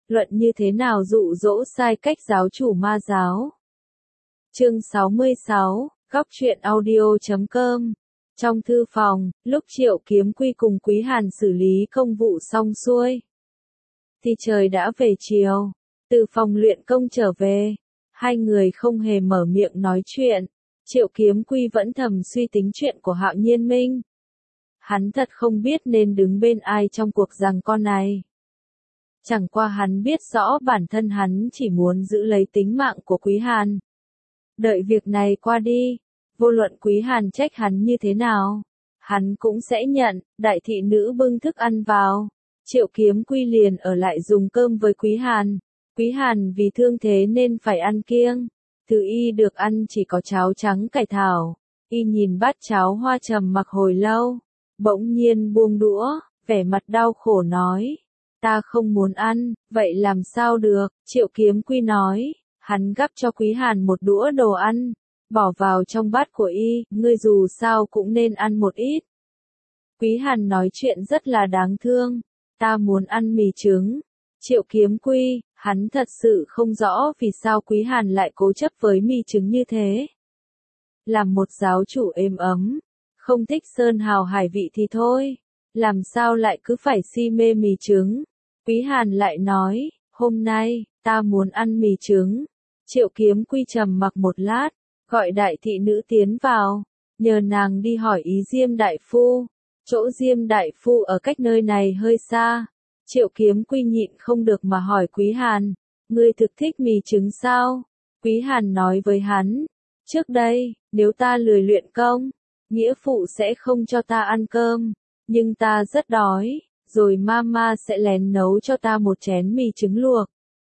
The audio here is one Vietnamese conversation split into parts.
luận như thế nào dụ dỗ sai cách giáo chủ ma giáo. Chương 66, góc truyện audio.com. Trong thư phòng, lúc Triệu Kiếm Quy cùng Quý Hàn xử lý công vụ xong xuôi, thì trời đã về chiều. Từ phòng luyện công trở về, hai người không hề mở miệng nói chuyện. Triệu Kiếm Quy vẫn thầm suy tính chuyện của Hạo Nhiên Minh. Hắn thật không biết nên đứng bên ai trong cuộc giằng co này. Chẳng qua hắn biết rõ bản thân hắn chỉ muốn giữ lấy tính mạng của Quý Hàn. Đợi việc này qua đi, vô luận Quý Hàn trách hắn như thế nào, hắn cũng sẽ nhận. Đại thị nữ bưng thức ăn vào, Triệu Kiếm Quy liền ở lại dùng cơm với Quý Hàn. Quý Hàn vì thương thế nên phải ăn kiêng. Thứ y được ăn chỉ có cháo trắng cải thảo. Y nhìn bát cháo hoa trầm mặc hồi lâu, bỗng nhiên buông đũa, vẻ mặt đau khổ nói: ta không muốn ăn. Vậy làm sao được? Triệu Kiếm Quy nói. Hắn gắp cho Quý Hàn một đũa đồ ăn, bỏ vào trong bát của y. Ngươi dù sao cũng nên ăn một ít. Quý Hàn nói chuyện rất là đáng thương. Ta muốn ăn mì trứng. Triệu Kiếm Quy, hắn thật sự không rõ vì sao Quý Hàn lại cố chấp với mì trứng như thế. Làm một giáo chủ êm ấm, không thích sơn hào hải vị thì thôi, làm sao lại cứ phải si mê mì trứng? Quý Hàn lại nói, hôm nay, ta muốn ăn mì trứng. Triệu Kiếm Quy trầm mặc một lát, gọi đại thị nữ tiến vào, nhờ nàng đi hỏi ý Diêm đại phu. Chỗ Diêm đại phu ở cách nơi này hơi xa. Triệu Kiếm Quy nhịn không được mà hỏi Quý Hàn, ngươi thực thích mì trứng sao? Quý Hàn nói với hắn, trước đây, nếu ta lười luyện công, nghĩa phụ sẽ không cho ta ăn cơm, nhưng ta rất đói, rồi mama sẽ lén nấu cho ta một chén mì trứng luộc.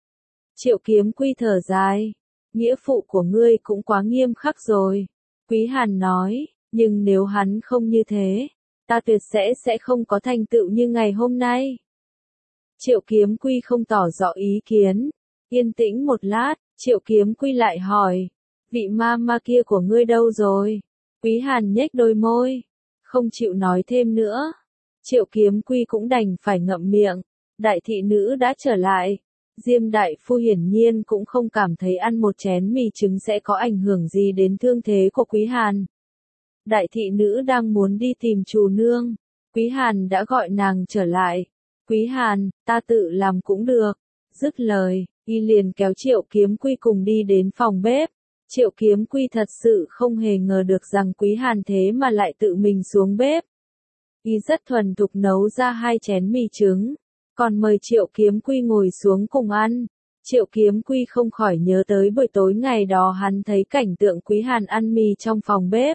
Triệu Kiếm Quy thở dài, nghĩa phụ của ngươi cũng quá nghiêm khắc rồi. Quý Hàn nói, nhưng nếu hắn không như thế, ta tuyệt sẽ không có thành tựu như ngày hôm nay. Triệu Kiếm Quy không tỏ rõ ý kiến. Yên tĩnh một lát, Triệu Kiếm Quy lại hỏi, vị mama kia của ngươi đâu rồi? Quý Hàn nhếch đôi môi, không chịu nói thêm nữa. Triệu Kiếm Quy cũng đành phải ngậm miệng. Đại thị nữ đã trở lại. Diêm đại phu hiển nhiên cũng không cảm thấy ăn một chén mì trứng sẽ có ảnh hưởng gì đến thương thế của Quý Hàn. Đại thị nữ đang muốn đi tìm chủ nương. Quý Hàn đã gọi nàng trở lại. Quý Hàn, ta tự làm cũng được. Dứt lời, y liền kéo Triệu Kiếm Quy cùng đi đến phòng bếp. Triệu Kiếm Quy thật sự không hề ngờ được rằng Quý Hàn thế mà lại tự mình xuống bếp. Y rất thuần thục nấu ra 2 chén mì trứng, còn mời Triệu Kiếm Quy ngồi xuống cùng ăn. Triệu Kiếm Quy không khỏi nhớ tới buổi tối ngày đó hắn thấy cảnh tượng Quý Hàn ăn mì trong phòng bếp.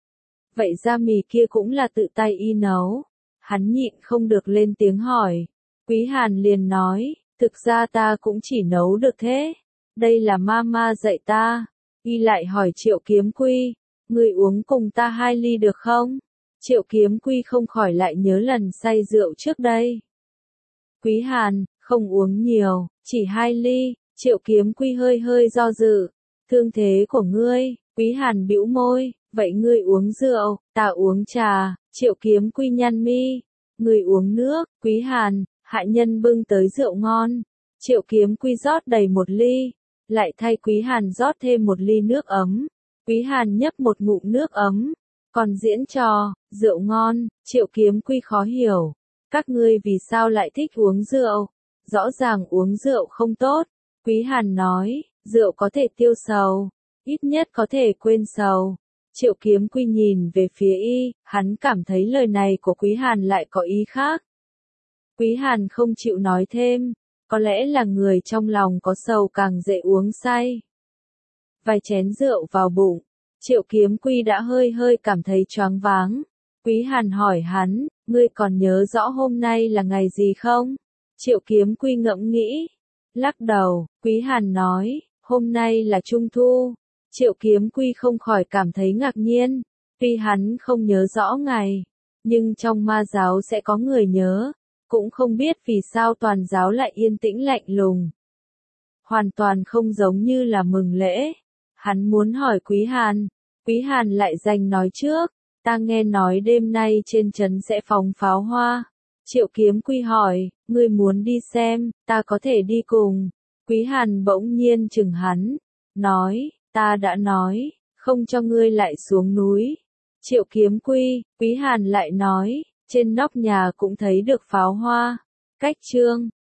Vậy ra mì kia cũng là tự tay y nấu. Hắn nhịn không được lên tiếng hỏi. Quý Hàn liền nói, thực ra ta cũng chỉ nấu được thế. Đây là mama dạy ta. Y lại hỏi Triệu Kiếm Quy, ngươi uống cùng ta 2 ly được không? Triệu Kiếm Quy không khỏi lại nhớ lần say rượu trước đây. Quý Hàn, không uống nhiều, chỉ 2 ly. Triệu Kiếm Quy hơi do dự. Thương thế của ngươi? Quý Hàn bĩu môi, vậy ngươi uống rượu, ta uống trà. Triệu Kiếm Quy nhăn mi, ngươi uống nước. Quý Hàn, hạ nhân bưng tới rượu ngon. Triệu Kiếm Quy rót đầy 1 ly, lại thay Quý Hàn rót thêm 1 ly nước ấm. Quý Hàn nhấp một ngụm nước ấm, còn diễn trò, rượu ngon. Triệu Kiếm Quy khó hiểu, các ngươi vì sao lại thích uống rượu? Rõ ràng uống rượu không tốt. Quý Hàn nói, rượu có thể tiêu sầu, ít nhất có thể quên sầu. Triệu Kiếm Quy nhìn về phía y, hắn cảm thấy lời này của Quý Hàn lại có ý khác. Quý Hàn không chịu nói thêm, có lẽ là người trong lòng có sầu càng dễ uống say. Vài chén rượu vào bụng, Triệu Kiếm Quy đã hơi cảm thấy choáng váng. Quý Hàn hỏi hắn, ngươi còn nhớ rõ hôm nay là ngày gì không? Triệu Kiếm Quy ngẫm nghĩ, lắc đầu. Quý Hàn nói, hôm nay là Trung Thu. Triệu Kiếm Quy không khỏi cảm thấy ngạc nhiên. Tuy hắn không nhớ rõ ngày, nhưng trong ma giáo sẽ có người nhớ. Cũng không biết vì sao toàn giáo lại yên tĩnh lạnh lùng. Hoàn toàn không giống như là mừng lễ. Hắn muốn hỏi Quý Hàn. Quý Hàn lại giành nói trước. Ta nghe nói đêm nay trên trấn sẽ phóng pháo hoa. Triệu Kiếm Quy hỏi, ngươi muốn đi xem, ta có thể đi cùng. Quý Hàn bỗng nhiên chừng hắn, nói, ta đã nói, không cho ngươi lại xuống núi. Triệu Kiếm Quy, Quý Hàn lại nói, trên nóc nhà cũng thấy được pháo hoa. Cách chương